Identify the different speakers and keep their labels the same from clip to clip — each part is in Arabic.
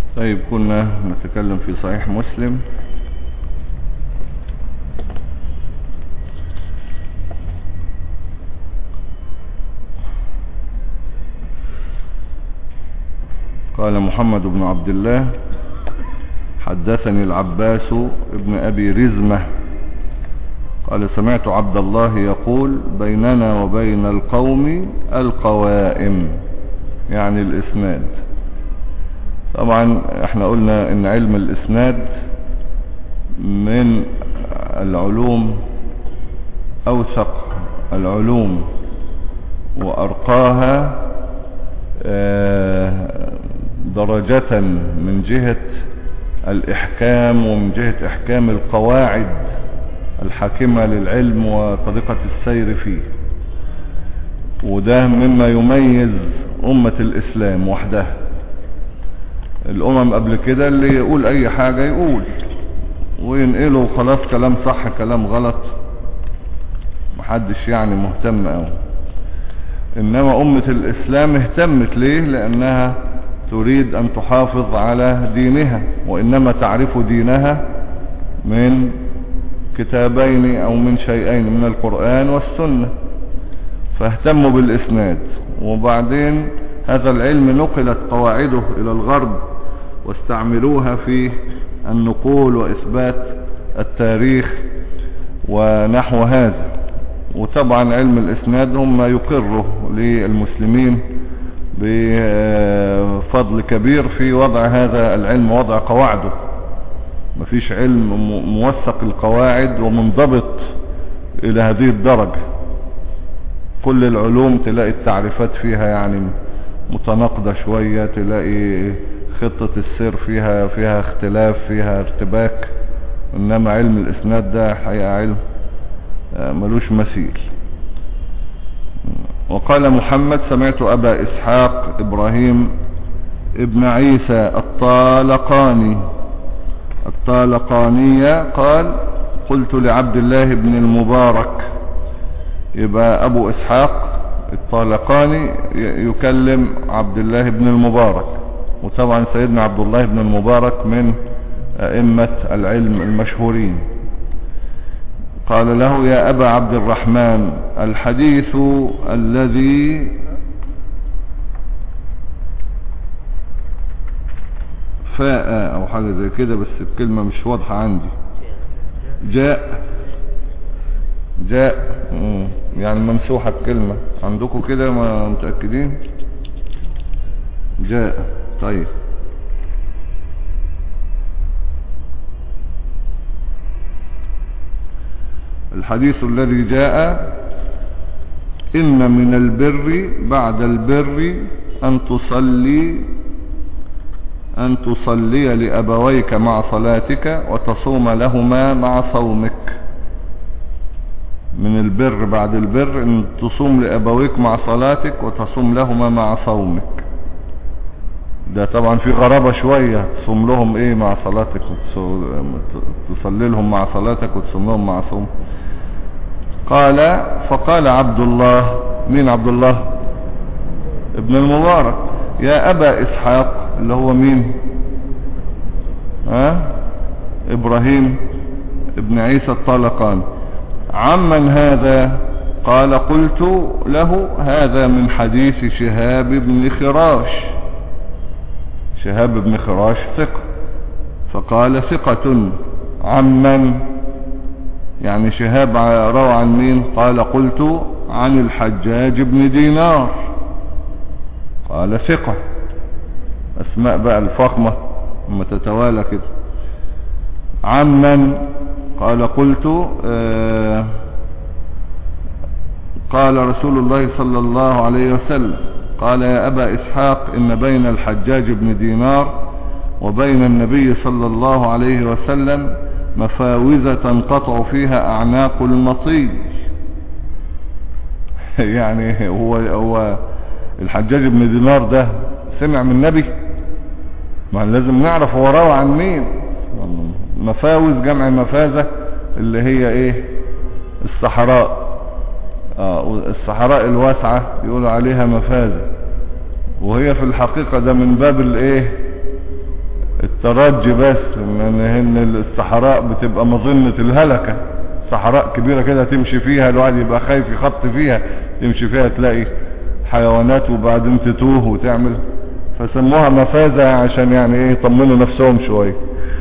Speaker 1: طيب، كنا نتكلم في صحيح مسلم. قال محمد بن عبد الله: حدثني العباس ابن أبي رزمة قال: سمعت عبد الله يقول: بيننا وبين القوم القوائم، يعني الإسناد. طبعا احنا قلنا ان علم الإسناد من العلوم أوثق العلوم وأرقاها درجة من جهة الإحكام ومن جهة إحكام القواعد الحاكمة للعلم وطريقة السير فيه. وده مما يميز أمة الإسلام وحدها. الأمم قبل كده اللي يقول أي حاجة يقول وينقله خلاص، كلام صح كلام غلط، محدش يعني مهتم أوي. إنما أمة الإسلام اهتمت ليه؟ لأنها تريد أن تحافظ على دينها، وإنما تعرف دينها من كتابين أو من شيئين، من القرآن والسنة. فاهتموا بالإسناد. وبعدين هذا العلم نقلت قواعده إلى الغرب واستعملوها في النقول وإثبات التاريخ ونحو هذا. وطبعا علم الإسناد هم يقره للمسلمين بفضل كبير في وضع هذا العلم، وضع قواعده. مفيش علم موثق القواعد ومنضبط إلى هذه الدرجة. كل العلوم تلاقي التعريفات فيها يعني متناقضة شوية، تلاقي خطة السير فيها اختلاف، فيها ارتباك. إنما علم الإسناد ده حقيقة علم ملوش مثيل. وقال محمد: سمعت أبا إسحاق إبراهيم ابن عيسى الطالقاني قال: قلت لعبد الله بن المبارك. يبقى أبو إسحاق الطالقاني يكلم عبد الله بن المبارك، وطبعا سيدنا عبد الله بن المبارك من أئمة العلم المشهورين. قال له: يا أبا عبد الرحمن، الحديث الذي فاء أو حاجة زي كده، بس الكلمة مش واضحة عندي. جاء يعني ممسوحة الكلمة عندكم كده، ما متأكدين؟ جاء. طيب، الحديث الذي جاء: إن من البر بعد البر أن تصلي لأبويك مع صلاتك وتصوم لهما مع صومك. من البر بعد البر أن تصوم لأبويك مع صلاتك وتصوم لهما مع صومك. ده طبعا في غرابة شوية، تصوم لهم ايه مع صلاتك تصلي لهم مع صلاتك وتصوم لهم مع صوم. قال: فقال عبد الله، مين عبد الله ابن المبارك: يا أبا إسحاق، اللي هو مين؟ إبراهيم ابن عيسى الطالقاني، عمن هذا؟ قال: قلت له: هذا من حديث شهاب بن خراش. شهاب بن خراش ثقة. فقال: ثقة عمن؟ يعني شهاب روى عن مين؟ قال: قلت عن الحجاج بن دينار. قال: ثقة. أسماء بقى الفخمة لما تتوالى كده. عمن؟ قال: قلت قال رسول الله صلى الله عليه وسلم. قال: يا أبا إسحاق، إن بين الحجاج بن دينار وبين النبي صلى الله عليه وسلم مفاوز تنقطع فيها أعناق المطي. يعني هو الحجاج بن دينار ده سمع من النبي؟ ما لازم نعرف هو روى عن مين. مفاوز جمع مفازة، اللي هي ايه؟ الصحراء. الصحراء الواسعة يقولوا عليها مفازة، وهي في الحقيقة ده من باب الايه؟ ترجي بس، ان الصحراء بتبقى مظنة الهلكة، صحراء كبيرة كده تمشي فيها الواحد يبقى خايف يخط فيها، تمشي فيها تلاقي حيوانات وبعدين تتوه وتعمل، فسموها مفازة عشان يعني ايه يطمنوا نفسهم شوية.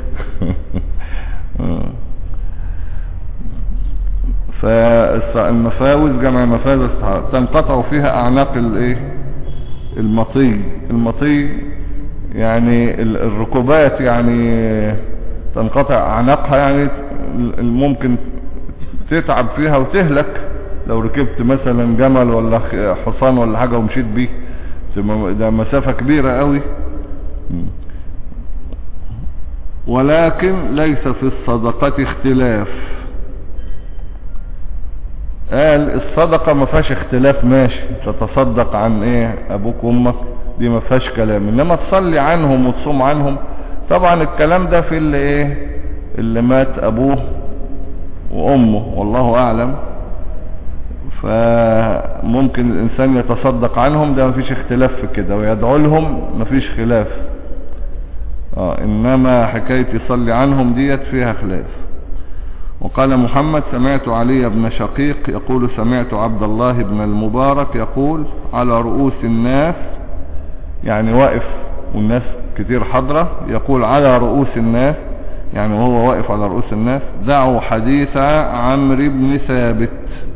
Speaker 1: فالمفاوز جمع مفازة تنقطع فيها اعناق الايه المطي يعني الركوبات، يعني تنقطع اعناقها، يعني ممكن تتعب فيها وتهلك لو ركبت مثلا جمل ولا حصان ولا حاجة ومشيت بيه، ده مسافة كبيرة قوي. ولكن ليس في الصدقة اختلاف، قال الصدقة ما فيهاش اختلاف، ماشي تتصدق عن ايه ابوك وامك دي ما فيهاش كلام، انما تصلي عنهم وتصوم عنهم طبعا الكلام ده في اللي ايه اللي مات ابوه وامه والله اعلم، فممكن الانسان يتصدق عنهم، ده ما فيش اختلاف في كده، ويدعو لهم ما فيش خلاف. انما حكاية يصلي عنهم ديت فيها خلاف. وقال محمد سمعت علي بن شقيق يقول سمعت عبد الله بن المبارك يقول على رؤوس الناس، يعني واقف والناس كتير حضرة، يقول على رؤوس الناس يعني وهو واقف على رؤوس الناس، دعوا حديث عمرو بن ثابت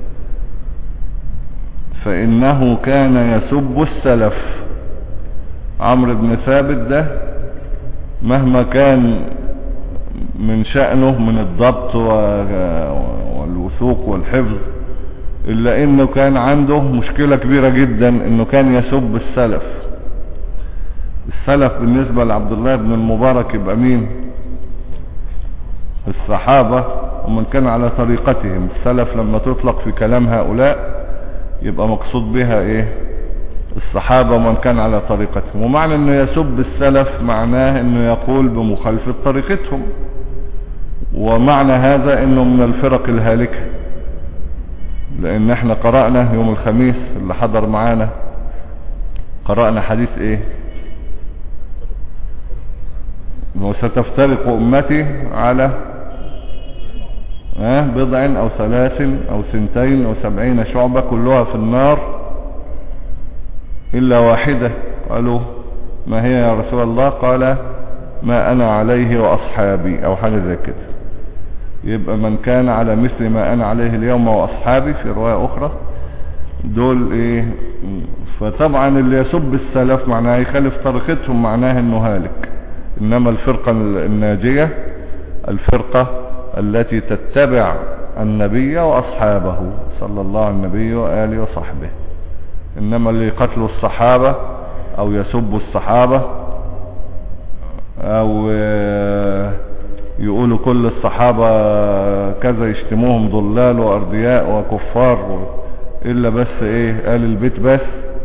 Speaker 1: فإنه كان يسب السلف. عمرو بن ثابت ده مهما كان من شأنه من الضبط والوثوق والحفظ، إلا إنه كان عنده مشكلة كبيرة جدا، إنه كان يسب السلف. السلف بالنسبة لعبد الله بن المبارك يبقى مين؟ الصحابة ومن كان على طريقتهم. السلف لما تطلق في كلام هؤلاء يبقى مقصود بها ايه؟ الصحابة ومن كان على طريقتهم. ومعنى انه يسب السلف معناه انه يقول بمخالفة طريقتهم، ومعنى هذا انه من الفرق الهالكة، لان احنا قرأنا يوم الخميس اللي حضر معانا قرأنا حديث ايه؟ وستفترق امتي على بضع او 3 أو 72 أو 70 شعبة كلها في النار الا واحدة. قالوا ما هي يا رسول الله؟ قال ما انا عليه واصحابي، او حاجة زي كده. يبقى من كان على مثل ما انا عليه اليوم واصحابي في رواية اخرى دول ايه. فطبعا اللي يسب السلف معناه يخالف طريقتهم، معناه انه هالك. انما الفرقة الناجية الفرقة التي تتبع النبي واصحابه صلى الله عليه النبي وآله وصحبه. انما اللي يقتلوا الصحابة او يسبوا الصحابة او يقولوا كل الصحابة كذا، يشتموهم ضلال واردياء وكفار، الا بس ايه آل البيت بس،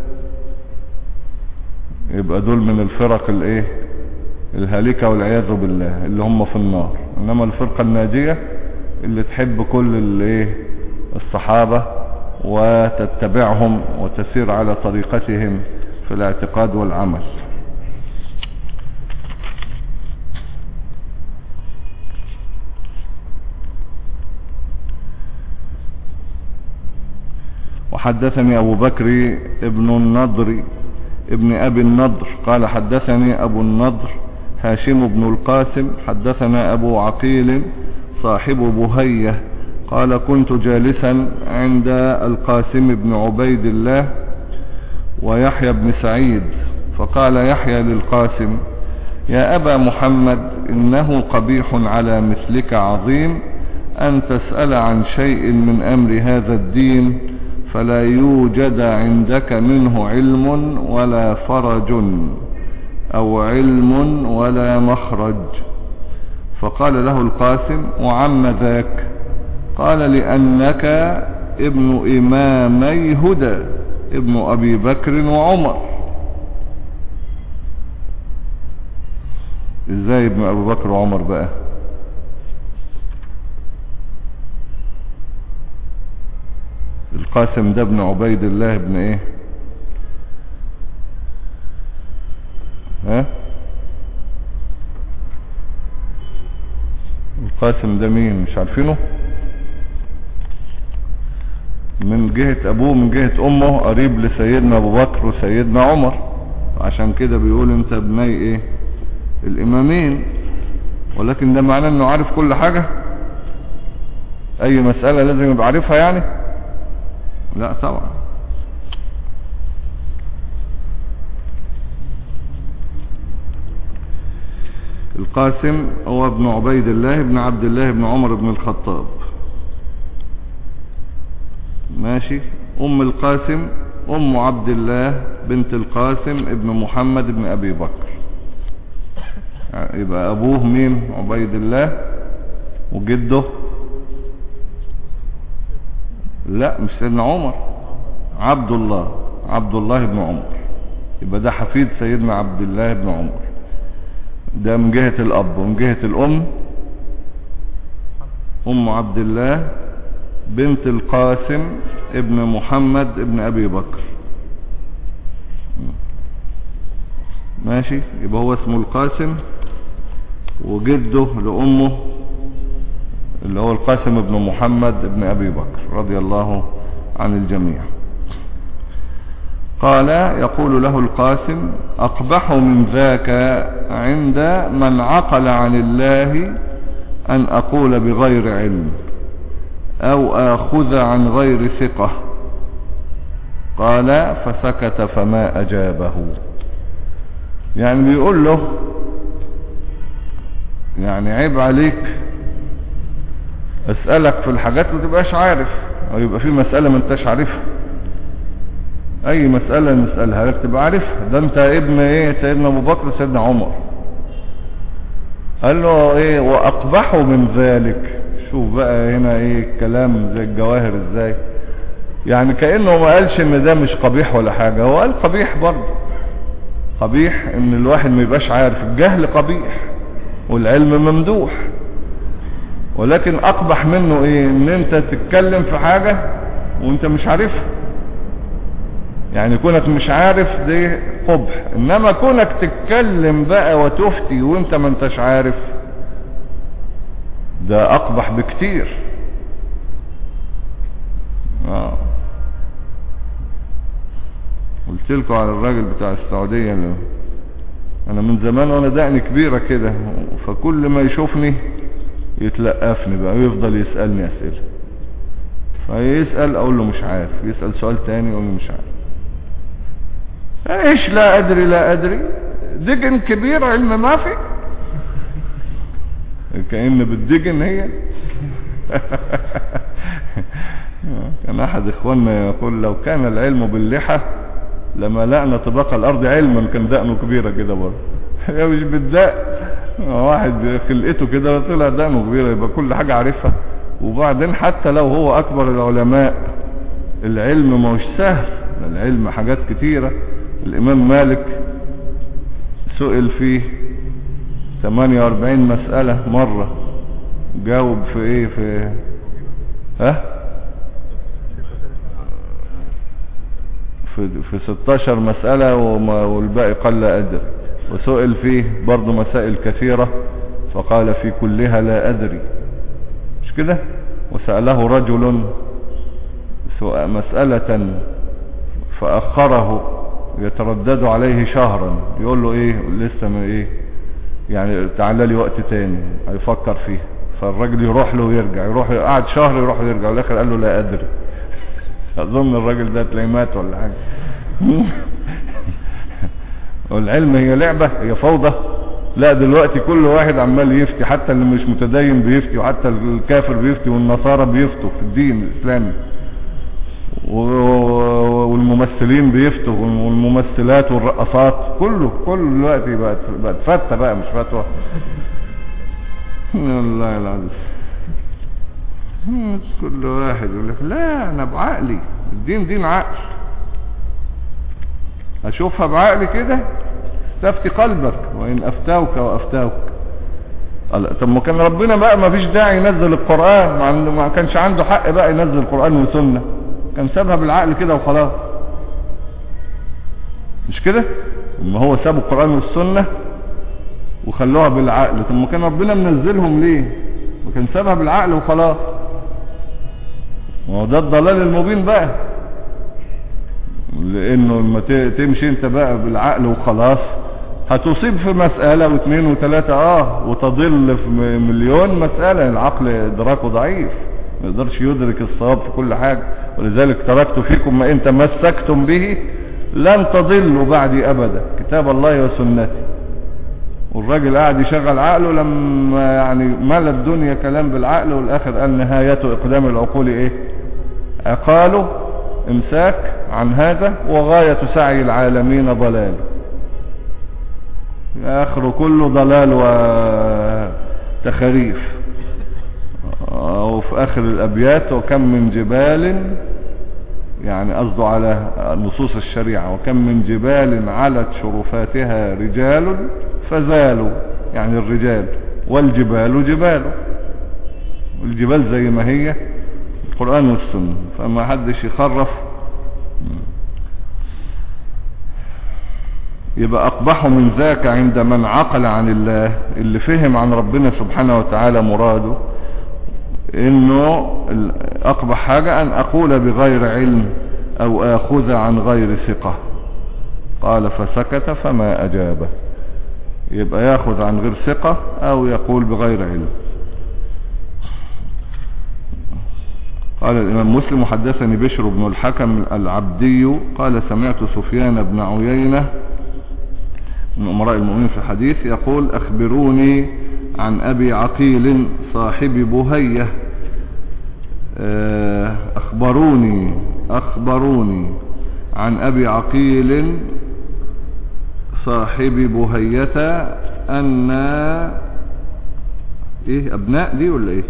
Speaker 1: يبقى دول من الفرق الايه الهالكة والعياذ بالله اللي هم في النار. انما الفرقة الناجية اللي تحب كل الايه الصحابة وتتبعهم وتسير على طريقتهم في الاعتقاد والعمل. وحدثني أبو بكر ابن النضر ابن أبي النضر قال حدثني أبو النضر هاشم بن القاسم حدثنا أبو عقيل صاحب بهية قال كنت جالسا عند القاسم بن عبيد الله ويحيى بن سعيد، فقال يحيى للقاسم يا أبا محمد إنه قبيح على مثلك عظيم أن تسأل عن شيء من أمر هذا الدين فلا يوجد عندك منه علم ولا فرج أو علم ولا مخرج. فقال له القاسم وعم ذاك؟ قال لأنك ابن إمامي هدى ابن أبي بكر وعمر. ازاي ابن أبي بكر وعمر بقى؟ القاسم ده ابن عبيد الله ابن ايه؟ قاسم ده مين؟ مش عارفينه؟ من جهة ابوه من جهة امه قريب لسيدنا ابو بكر وسيدنا عمر، عشان كده بيقول انت ابني ايه الامامين. ولكن ده معناه انه عارف كل حاجة؟ اي مسألة لازم يبقى عارفها يعني؟ لا طبعا. القاسم هو ابن عبيد الله ابن عبد الله ابن عمر بن الخطاب. ماشي. ام القاسم ام عبد الله بنت القاسم ابن محمد ابن ابي بكر. يبقى ابوه مين؟ عبيد الله. وجده لا مش سيدنا عمر، عبد الله بن عمر. يبقى ده حفيد سيدنا عبد الله بن عمر. ده من جهة الاب. ومن جهة الام ام عبد الله بنت القاسم ابن محمد ابن ابي بكر. ماشي. يبقى هو اسمه القاسم، وجده لامه اللي هو القاسم ابن محمد ابن ابي بكر رضي الله عن الجميع. قال يقول له القاسم اقبح من ذاك عند من عقل عن الله ان اقول بغير علم او اخذ عن غير ثقة. قال فسكت فما اجابه. يعني بيقول له يعني عيب عليك اسألك في الحاجات ما تبقاش عارف، او يبقى في مسألة ما انتش عارفها. اي مسألة نسألها لك تبقى عارفها. ده انت ابن ايه سيدنا ابو بكر وسيدنا عمر. قال له ايه واقبح من ذلك. شوف بقى هنا ايه الكلام زي الجواهر ازاي. يعني كأنه ما قالش ان ده مش قبيح ولا حاجة، هو قال قبيح برضه. قبيح ان الواحد ما يبقاش عارف. الجهل قبيح والعلم ممدوح. ولكن اقبح منه ايه ان انت تتكلم في حاجة وانت مش عارفها. يعني كونك مش عارف دي قبح، انما كونك تتكلم بقى وتفتي وانت ما انتش عارف ده اقبح بكتير. قلت لكم على الراجل بتاع السعودية اللي انا من زمان وانا دقني كبيرة كده، فكل ما يشوفني يتلقفني بقى ويفضل يسألني اسئلة. فيسأل اقول له مش عارف، يسأل سؤال تاني اقول له مش عارف. ايش لا ادري دجن كبير علم ما في. كأن بالدجن هي. كان احد اخواننا يقول لو كان العلم باللحى لملأنا طباق الارض علما. كان دقنه كبيرة كده برضه. هي مش بالدق، واحد خلقته كده طلع دقنه كبيرة يبقى كل حاجة عارفها. وبعدين حتى لو هو اكبر العلماء العلم ما هوش سهل. العلم حاجات كتيرة. الامام مالك سئل فيه 48 مسألة مرة، جاوب في ايه في 16 مسألة والباقي قال لا ادري. وسئل فيه برضو مسائل كثيرة فقال في كلها لا ادري. مش كده؟ وسأله رجل مسألة فأخره يتردد عليه شهرا، يقول له ايه لسه من ايه يعني تعال لي وقت تاني هيفكر فيه. فالراجل يروح له ويرجع، يروح قعد شهر يروح ويرجع، والاخر قال له لا ادري. اظن الراجل ده تلاقيه مات ولا حاجه. والعلم هي لعبه، هي فوضى. لا دلوقتي كل واحد عمال يفتي، حتى اللي مش متدين بيفتي، وحتى الكافر بيفتي، والنصارى بيفتوا في الدين الاسلامي، والممثلين بيفتوا، والممثلات والرقصات، كله دلوقتي بقت فتة بقى مش فتوى. والله العظيم كل واحد يقول لك لا انا بعقلي، الدين دين عقل، اشوفها بعقلي كده. استفتي قلبك وان افتوك وافتوك. طب ما كان ربنا بقى ما فيش داعي ينزل القرآن، ما كانش عنده حق بقى ينزل القرآن والسنة، كان سابها بالعقل كده وخلاص. مش كده؟ اما هو ساب القرآن والسنة وخلوها بالعقل. طب ما كان ربنا منزلهم ليه؟ وكان سابها بالعقل وخلاص. وده الضلال المبين بقى، لانه لما تمشي انت بقى بالعقل وخلاص هتصيب في مسألة واثنين وثلاثة وتضل في مليون مسألة. العقل ادراكه ضعيف، ما يقدرش يدرك الصواب في كل حاجة. ولذلك تركت فيكم ما ان تمسكتم به لن تضلوا بعدي ابدا، كتاب الله وسنتي. والراجل قاعد يشغل عقله لما يعني ملا الدنيا كلام بالعقل، والاخر قال نهاية اقدام العقول ايه؟ قالوا امساك عن هذا، وغاية سعي العالمين ضلال. اخره كله ضلال وتخريف. وفي اخر الابيات وكم من جبال، يعني قصده على نصوص الشريعة، وكم من جبال علت شرفاتها رجال فزالوا، يعني الرجال، والجبال جبال، والجبال زي ما هي القرآن والسنة، فما حدش يخرف. يبقى أقبح من ذاك عند من عقل عن الله، اللي فهم عن ربنا سبحانه وتعالى مراده، انه أقبح حاجة ان اقول بغير علم او اخذ عن غير ثقة. قال فسكت فما اجابه. يبقى ياخذ عن غير ثقة او يقول بغير علم. قال الامام مسلم حدثني بشر بن الحكم العبدي قال سمعت سفيان بن عيينة من امراء المؤمنين في الحديث يقول اخبروني عن ابي عقيل صاحب بهية. اخبروني عن ابي عقيل صاحب بهية ان ايه ابناء دي ولا ايه؟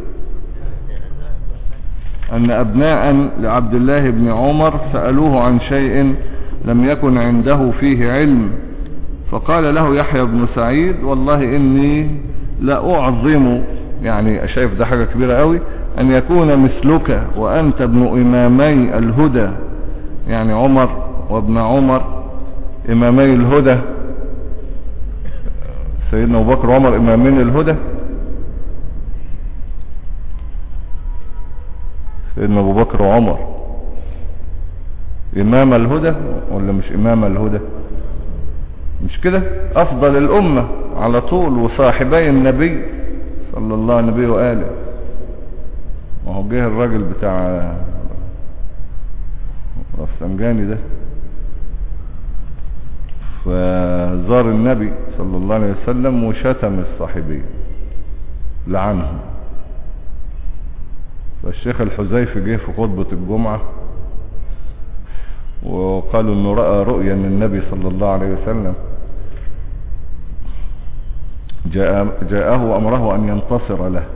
Speaker 1: ان ابناء لعبد الله بن عمر سألوه عن شيء لم يكن عنده فيه علم، فقال له يحيى بن سعيد والله اني لا اعظم، يعني شايف ده حاجة كبيرة قوي، ان يكون مثلك وانت ابن امامي الهدى، يعني عمر وابن عمر امامي الهدى، سيدنا ابو بكر وعمر امامين الهدى. سيدنا ابو بكر وعمر امام الهدى ولا مش امام الهدى؟ مش كده؟ افضل الامة على طول، وصاحبي النبي صلى الله عليه وآله. ما هو جه الراجل بتاع رفسنجاني ده فزار النبي صلى الله عليه وسلم وشتم الصاحبين لعنهم. فالشيخ الحزيفي جه في خطبة الجمعة وقالوا انه رأى رؤيا من النبي صلى الله عليه وسلم جاءه امره ان ينتصر له.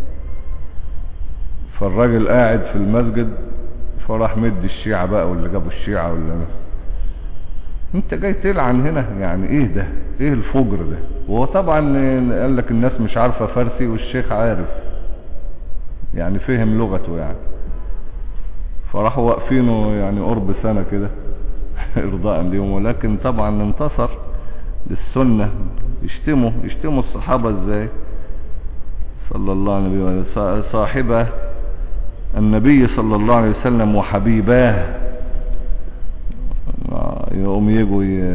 Speaker 1: فالراجل قاعد في المسجد فراح مد الشيعة بقى، واللي جابوا الشيعة ولا انت جاي تلعن هنا، يعني ايه ده؟ ايه الفجر ده؟ وهو طبعا قال لك الناس مش عارفة فارسي والشيخ عارف، يعني فهم لغته يعني. فراحوا واقفينه يعني قرب سنة كده ارضاء ليهم، ولكن طبعا انتصر للسنة. يشتموا الصحابة ازاي صلى الله عليه وسلم، صاحبه النبي صلى الله عليه وسلم وحبيباه، يقوم يجوا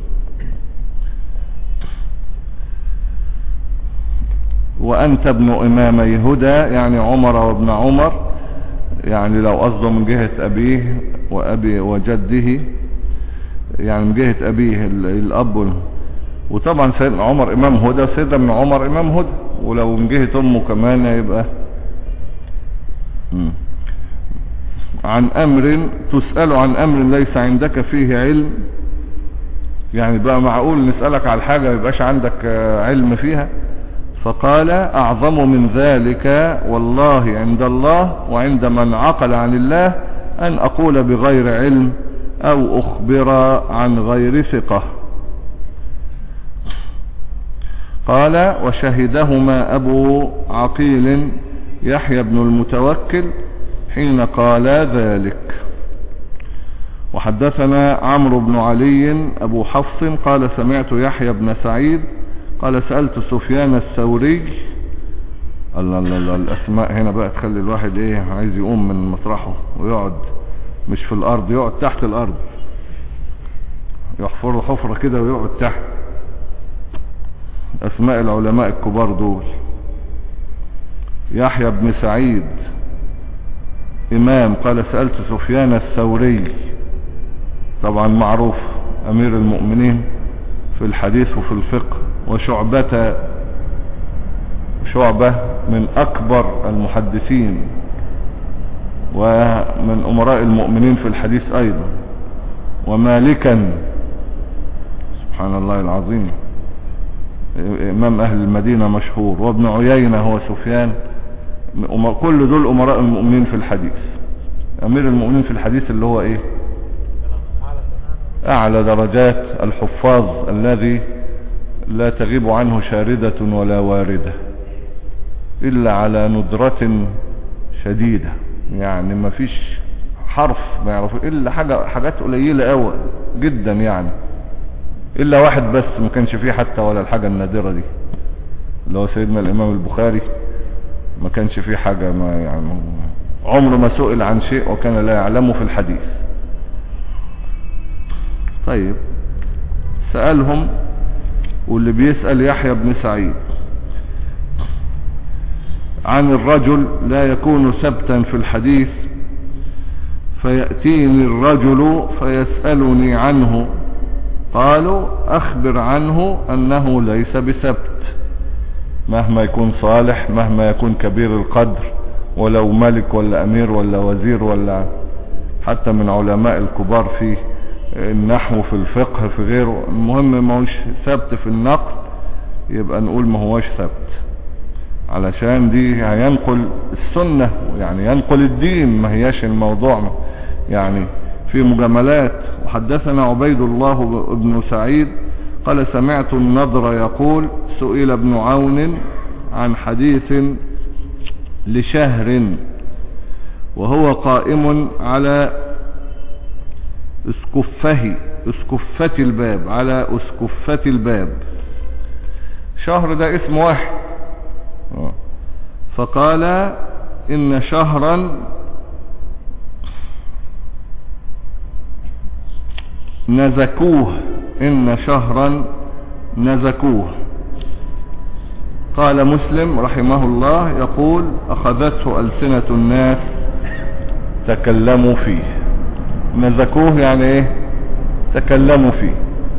Speaker 1: وأنت ابن إمامي هدى، يعني عمر وابن عمر، يعني لو قصده من جهة أبيه وأبي وجده، يعني من جهة أبيه الأب. وطبعا سيدنا عمر إمام هدى، سيدنا ابن عمر إمام هدى، ولو من جهة أمه كمان يبقى عن أمر تسأل عن أمر ليس عندك فيه علم. يعني بقى معقول نسألك على حاجة يبقاش عندك علم فيها؟ فقال أعظم من ذلك والله عند الله وعند من عقل عن الله أن أقول بغير علم أو أخبر عن غير ثقة. قال وشهدهما أبو عقيل يحيى بن المتوكل حين قال ذلك. وحدثنا عمرو بن علي أبو حفص قال سمعت يحيى بن سعيد قال سألت سفيان الثوري الله الله الله، الاسماء هنا بقى تخلي الواحد ايه عايز يقوم من مطرحه ويقعد مش في الارض، يقعد تحت الارض، يحفر حفرة كده ويقعد تحت. اسماء العلماء الكبار دول: يحيى بن سعيد امام، قال سألت سفيان الثوري، طبعا معروف امير المؤمنين في الحديث وفي الفقه. شعبة من اكبر المحدثين ومن امراء المؤمنين في الحديث ايضا. ومالكا، سبحان الله العظيم، امام اهل المدينة مشهور. وابن عيينة هو سفيان. كل دول امراء المؤمنين في الحديث. امير المؤمنين في الحديث اللي هو ايه؟ اعلى درجات الحفاظ الذي لا تغيب عنه شاردة ولا واردة الا على ندرة شديدة، يعني ما فيش حرف ما يعرفه الا حاجات قليلة قوي جدا، يعني الا واحد بس ما كانش فيه حتى ولا الحاجة النادرة دي، اللي هو سيدنا الامام البخاري، ما كانش فيه حاجة، ما يعني عمره ما سئل عن شيء وكان لا يعلمه في الحديث. طيب سألهم، واللي بيسأل يحيى بن سعيد عن الرجل لا يكون ثبتا في الحديث فيأتيني الرجل فيسألني عنه، قالوا أخبر عنه أنه ليس بثبت، مهما يكون صالح، مهما يكون كبير القدر، ولو ملك ولا أمير ولا وزير ولا حتى من علماء الكبار في النحو في الفقه في غيره، المهم ما هوش ثبت في النقل، يبقى نقول ما هوش ثبت، علشان دي هينقل السنة يعني ينقل الدين، ما هياش الموضوع يعني في مجاملات. وحدثنا عبيد الله بن سعيد قال سمعت النضر يقول سئل ابن عون عن حديث لشهر وهو قائم على اسكفة الباب، على اسكفة الباب، شهر ده اسم واحد، فقال إن شهرا نزكوه، إن شهرا نزكوه. قال مسلم رحمه الله يقول أخذته ألسنة الناس تكلموا فيه. نزكوه يعني ايه؟ تكلموا فيه.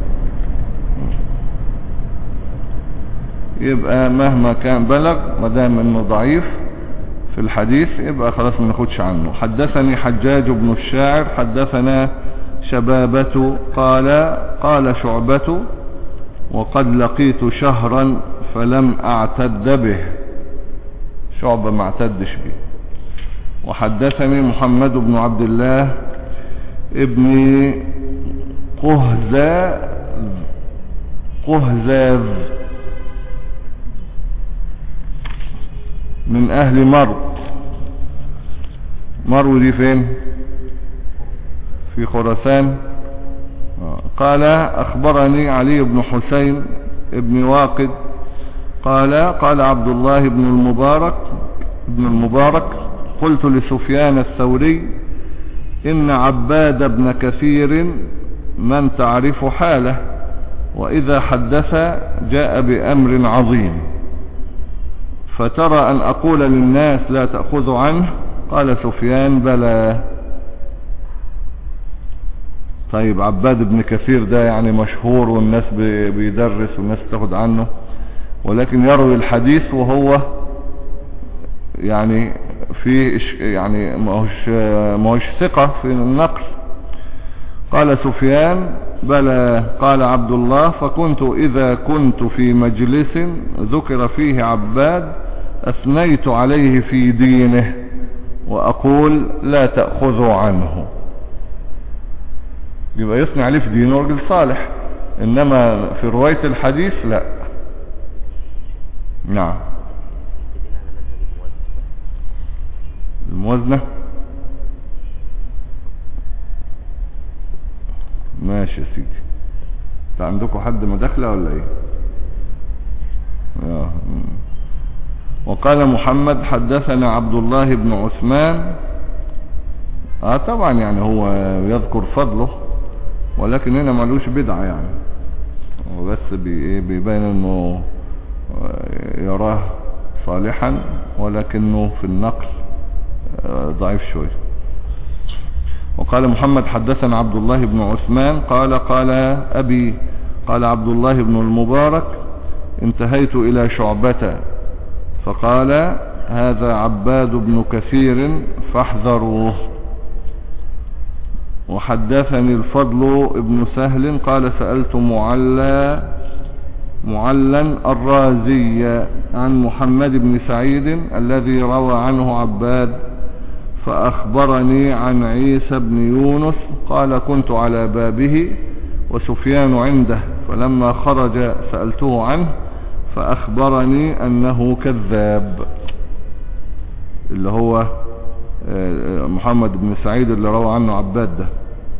Speaker 1: يبقى مهما كان بلغ ما دام انه ضعيف في الحديث يبقى خلاص ما ناخدش عنه. حدثني حجاج بن الشاعر حدثنا شبابة قال شعبة وقد لقيت شهرا فلم اعتد به، شعبة ما اعتدش به. وحدثني محمد بن عبد الله ابن قهزاز من اهل مرو دي فين؟ في خراسان. قال اخبرني علي بن حسين ابن واقد قال عبد الله بن المبارك قلت لسفيان الثوري إن عباد بن كثير من تعرف حاله وإذا حدث جاء بأمر عظيم، فترى أن أقول للناس لا تأخذوا عنه؟ قال سفيان بلى. طيب عباد بن كثير ده يعني مشهور والناس بيدرس والناس تاخد عنه، ولكن يروي الحديث وهو يعني في يعني ما هوش ثقة في النقل. قال سفيان بلى. قال عبد الله فكنت إذا كنت في مجلس ذكر فيه عباد أثنيت عليه في دينه وأقول لا تأخذوا عنه. يبقى يثني عليه في دينه رجل صالح، إنما في رواية الحديث لا. نعم. الموازنة ماشي يا سيدي. انت عندكم حد مداخلة ولا ايه؟ وقال محمد حدثنا عبد الله بن عثمان. طبعا يعني هو يذكر فضله، ولكن هنا معلوش بدعة يعني، هو بس بيبين انه يراه صالحا، ولكنه في النقل ضعيف شوية. وقال محمد حدثنا عبد الله بن عثمان قال أبي قال عبد الله بن المبارك انتهيت إلى شعبة فقال هذا عباد بن كثير فاحذروه. وحدثني الفضل بن سهل قال سألت معلا الرازي عن محمد بن سعيد الذي روى عنه عباد، فأخبرني عن عيسى بن يونس قال كنت على بابه وسفيان عنده، فلما خرج سألته عنه فأخبرني أنه كذاب، اللي هو محمد بن سعيد اللي روى عنه عباد ده.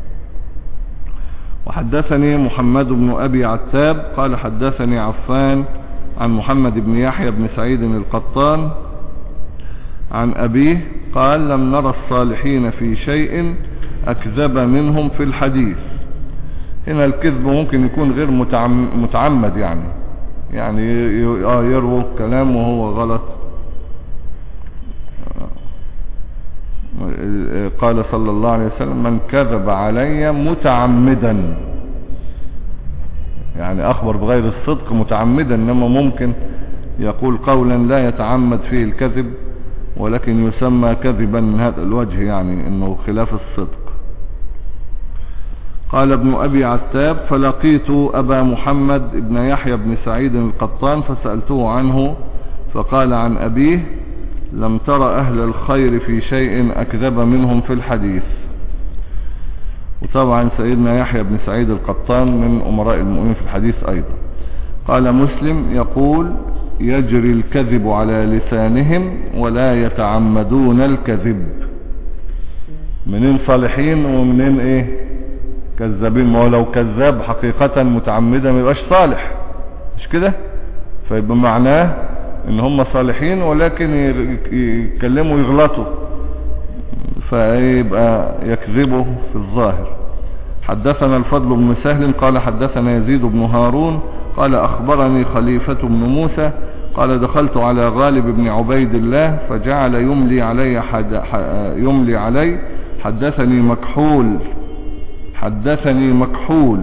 Speaker 1: وحدثني محمد بن أبي عتاب قال حدثني عفان عن محمد بن يحيى بن سعيد القطان عن أبيه قال لم نرى الصالحين في شيء أكذب منهم في الحديث. هنا الكذب ممكن يكون غير متعمد، يعني يروى كلام وهو غلط. قال صلى الله عليه وسلم من كذب علي متعمدا، يعني أخبر بغير الصدق متعمدا، إنما ممكن يقول قولا لا يتعمد فيه الكذب ولكن يسمى كذبا من هذا الوجه، يعني إنه خلاف الصدق. قال ابن أبي عتاب فلقيت أبا محمد ابن يحيى بن سعيد القطان فسألته عنه فقال عن أبيه لم تر أهل الخير في شيء أكذب منهم في الحديث. وطبعا سيدنا يحيى بن سعيد القطان من أمراء المؤمنين في الحديث أيضا. قال مسلم يقول يجري الكذب على لسانهم ولا يتعمدون الكذب. منين صالحين ومنين كذابين؟ ما هو لو كذاب حقيقة متعمدا ما يبقاش صالح، مش كده؟ فيبقى معناه ان هم صالحين ولكن يتكلموا ويغلطوا، فيبقى يكذبوا في الظاهر. حدثنا الفضل بن سهل قال حدثنا يزيد بن هارون قال أخبرني خليفة بن موسى قال دخلت على غالب بن عبيد الله فجعل يملي علي حدثني مكحول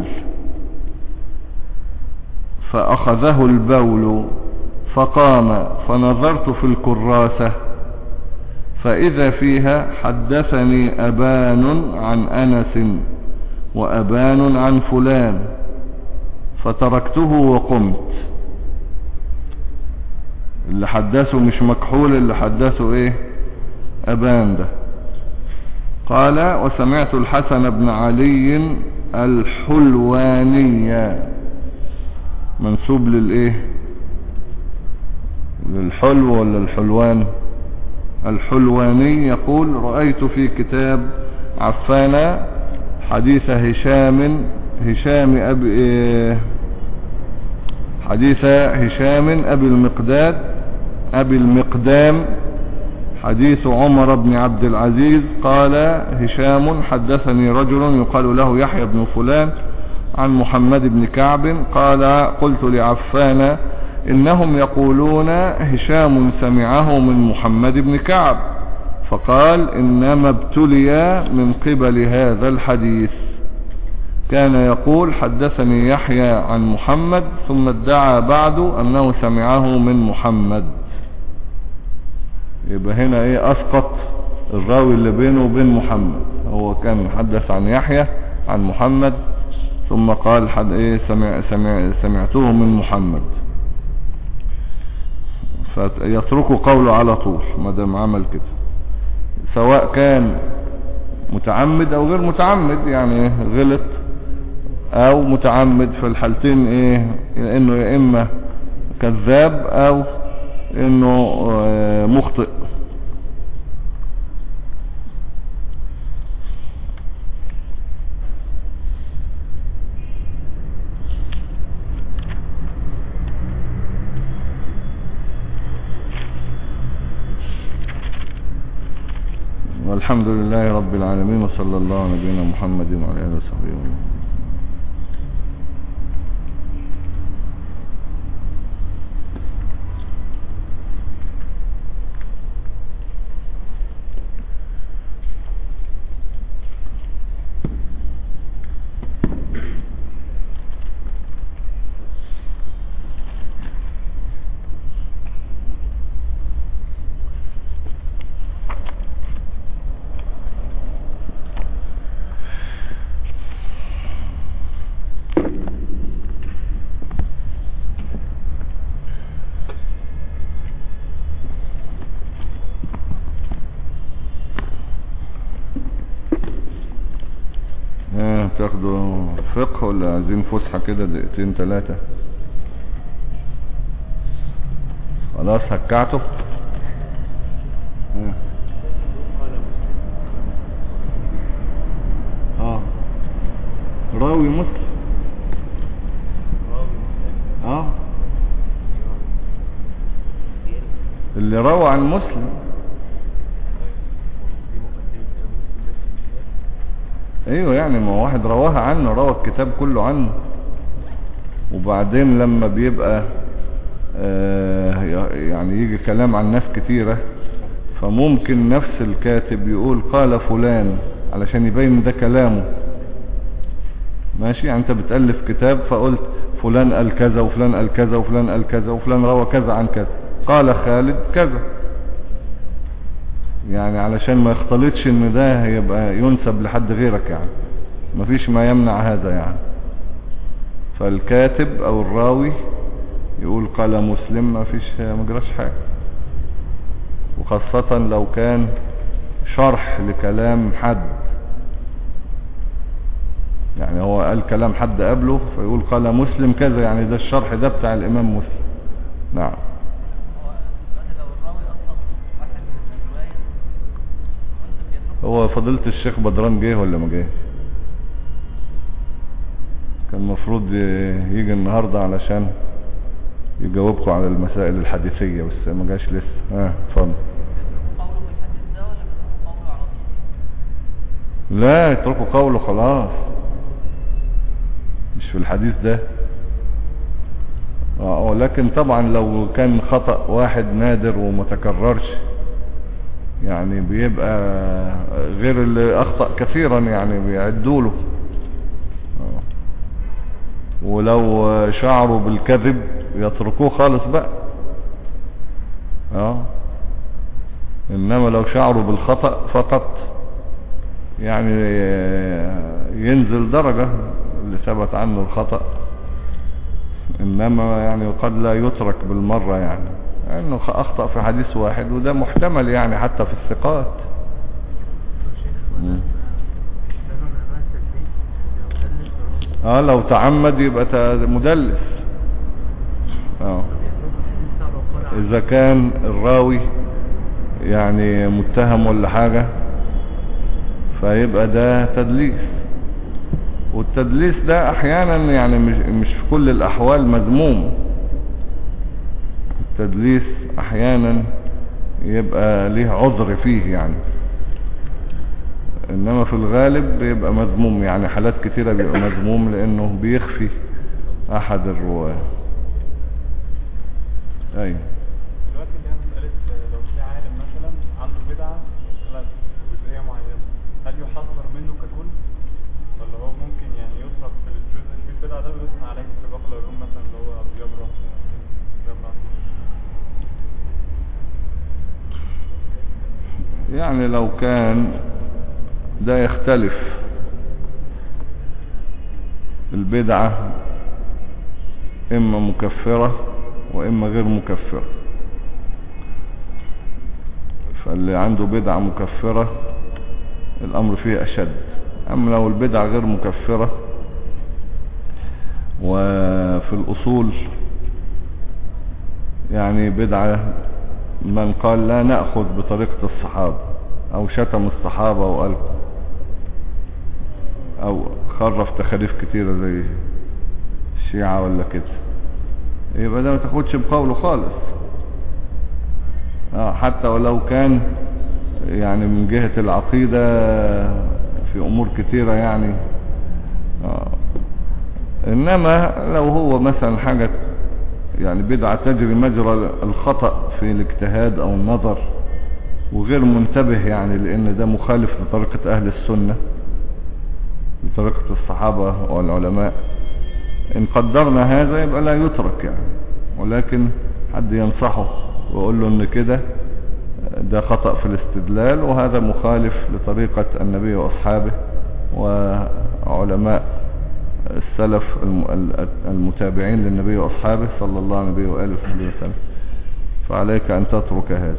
Speaker 1: فأخذه البول فقام فنظرت في الكراسة فإذا فيها حدثني أبان عن أنس وأبان عن فلان فتركته وقمت. اللي حدثه مش مكحول، اللي حدثه أبان ده. قال وسمعت الحسن بن علي الحلواني منسوب للحلو ولا الحلوان؟ الحلواني يقول رأيت في كتاب عفان حديث هشام أبي المقدام حديث عمر بن عبد العزيز قال هشام حدثني رجل يقال له يحيى بن فلان عن محمد بن كعب قال قلت لعفان إنهم يقولون هشام سمعه من محمد بن كعب، فقال إنما ابتلي من قبل هذا الحديث. كان يقول حدثني يحيى عن محمد ثم ادعى بعد أنه سمعه من محمد. يبقى هنا أسقط الراوي اللي بينه وبين محمد، هو كان حدث عن يحيى عن محمد ثم قال سمعته من محمد، فيتركوا قوله على طول ما دام عمل كده، سواء كان متعمد او غير متعمد، يعني غلط او متعمد، في الحالتين انه يا اما كذاب او انه مخطئ. والحمد لله رب العالمين، وصلى الله على نبينا محمد وعلى آله وصحبه وسلم. تاخدوا فقه ولا عايزين فسحة كده دقيقتين 3؟ خلاص هكعته. راوي مسلم. اللي روى عن مسلم. ايوه يعني ما واحد رواها عنه، روى الكتاب كله عنه، وبعدين لما بيبقى يعني يجي كلام عن ناس كتيرة، فممكن نفس الكاتب يقول قال فلان علشان يبين ده كلامه. ماشي، يعني انت بتألف كتاب فقلت فلان قال كذا وفلان قال كذا وفلان قال كذا وفلان روى كذا عن كذا، قال خالد كذا، يعني علشان ما يختلطش ان ده هيبقى ينسب لحد غيرك، يعني مفيش ما يمنع هذا يعني. فالكاتب او الراوي يقول قال مسلم، مفيش مجراش حاجة، وخاصة لو كان شرح لكلام حد، يعني هو قال كلام حد قبله فيقول قال مسلم كذا، يعني ده الشرح ده بتاع الامام مسلم. نعم. هو فضيلة الشيخ بدران جه ولا ما جه؟ كان المفروض يجي النهاردة علشان يجاوبكم على المسائل الحديثية، بس ما جاش لسه. اتفضل. لا يتركوا قوله خلاص، مش في الحديث ده. ولكن طبعا لو كان خطأ واحد نادر ومتكررش، يعني بيبقى غير اللي اخطأ كثيرا، يعني بيعدوا له. ولو شعروا بالكذب يتركوه خالص بقى. انما لو شعروا بالخطأ فقط يعني ينزل درجة اللي ثبت عنه الخطأ، انما يعني قد لا يترك بالمرة، يعني انه اخطأ في حديث واحد، وده محتمل يعني حتى في الثقات. لو تعمد يبقى مدلس. اذا كان الراوي يعني متهم ولا حاجة فيبقى ده تدليس، والتدليس ده احيانا يعني مش في كل الاحوال مذموم. التدليس احيانا يبقى ليه عذر فيه يعني، انما في الغالب بيبقى مذموم، يعني حالات كتيرة بيبقى مذموم لانه بيخفي احد الرواة. ايوه.
Speaker 2: دلوقتي اللي هي مسألة لو في عالم مثلا عنده بدعة جزئية معينة، هل يحذر منه ككل، ولا هو ممكن يعني يترك في الجزء اللي فيه البدعة ده ويثنى عليه في باقي العلوم، مثلا اللي هو بيبرأ؟
Speaker 1: يعني لو كان ده يختلف، البدعة اما مكفرة واما غير مكفرة، فاللي عنده بدعة مكفرة الامر فيه اشد. اما لو البدعة غير مكفرة، وفي الاصول يعني بدعة من قال لا نأخذ بطريقة الصحابة، او شتم الصحابة وقال، او خرف تخاريف كتيرة زي الشيعة ولا كده، يبقى ده ما تاخدش بقوله خالص. حتى ولو كان يعني من جهة العقيدة في امور كتيرة يعني. انما لو هو مثلا حاجة يعني بدعة تجري مجرى الخطأ في الاجتهاد او النظر وغير منتبه يعني، لان ده مخالف لطريقة اهل السنة، لطريقة الصحابة والعلماء، ان قدرنا هذا يبقى لا يترك يعني، ولكن حد ينصحه ويقول له ان كده ده خطأ في الاستدلال، وهذا مخالف لطريقة النبي واصحابه وعلماء السلف المتابعين للنبي واصحابه صلى الله عليه وآله وسلم، فعليك ان تترك هذا.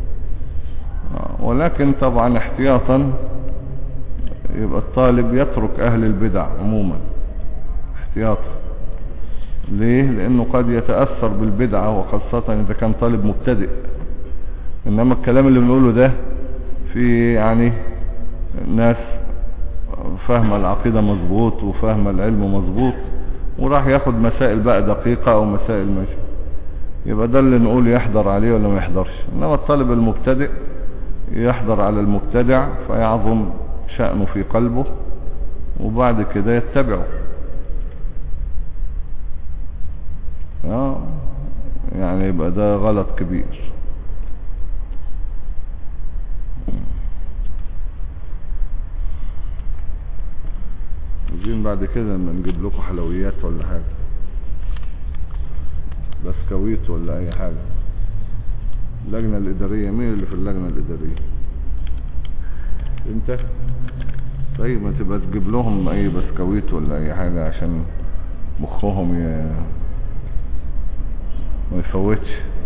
Speaker 1: ولكن طبعا احتياطا يبقى الطالب يترك اهل البدع عموما احتياطا. ليه؟ لانه قد يتأثر بالبدعة، وخاصة اذا كان طالب مبتدئ. انما الكلام اللي بنقوله ده في يعني ناس فهم العقيدة مظبوط وفهم العلم مظبوط، وراح ياخد مسائل بقى دقيقة او مسائل ماشي، يبقى ده اللي نقول يحضر عليه ولا ما يحضرش. انما الطالب المبتدئ يحضر على المبتدع فيعظم شأنه في قلبه، وبعد كده يتبعه. يعني يبقى ده غلط كبير. عايزين بعد كده لما نجيب لكم حلويات ولا حاجة، بسكويت ولا اي حاجة. اللجنة الادارية، مين اللي في اللجنة الادارية؟ انت؟ طيب ما تبقى تجيب لهم اي بسكويت ولا اي حاجة عشان مخهم ما يفوتش.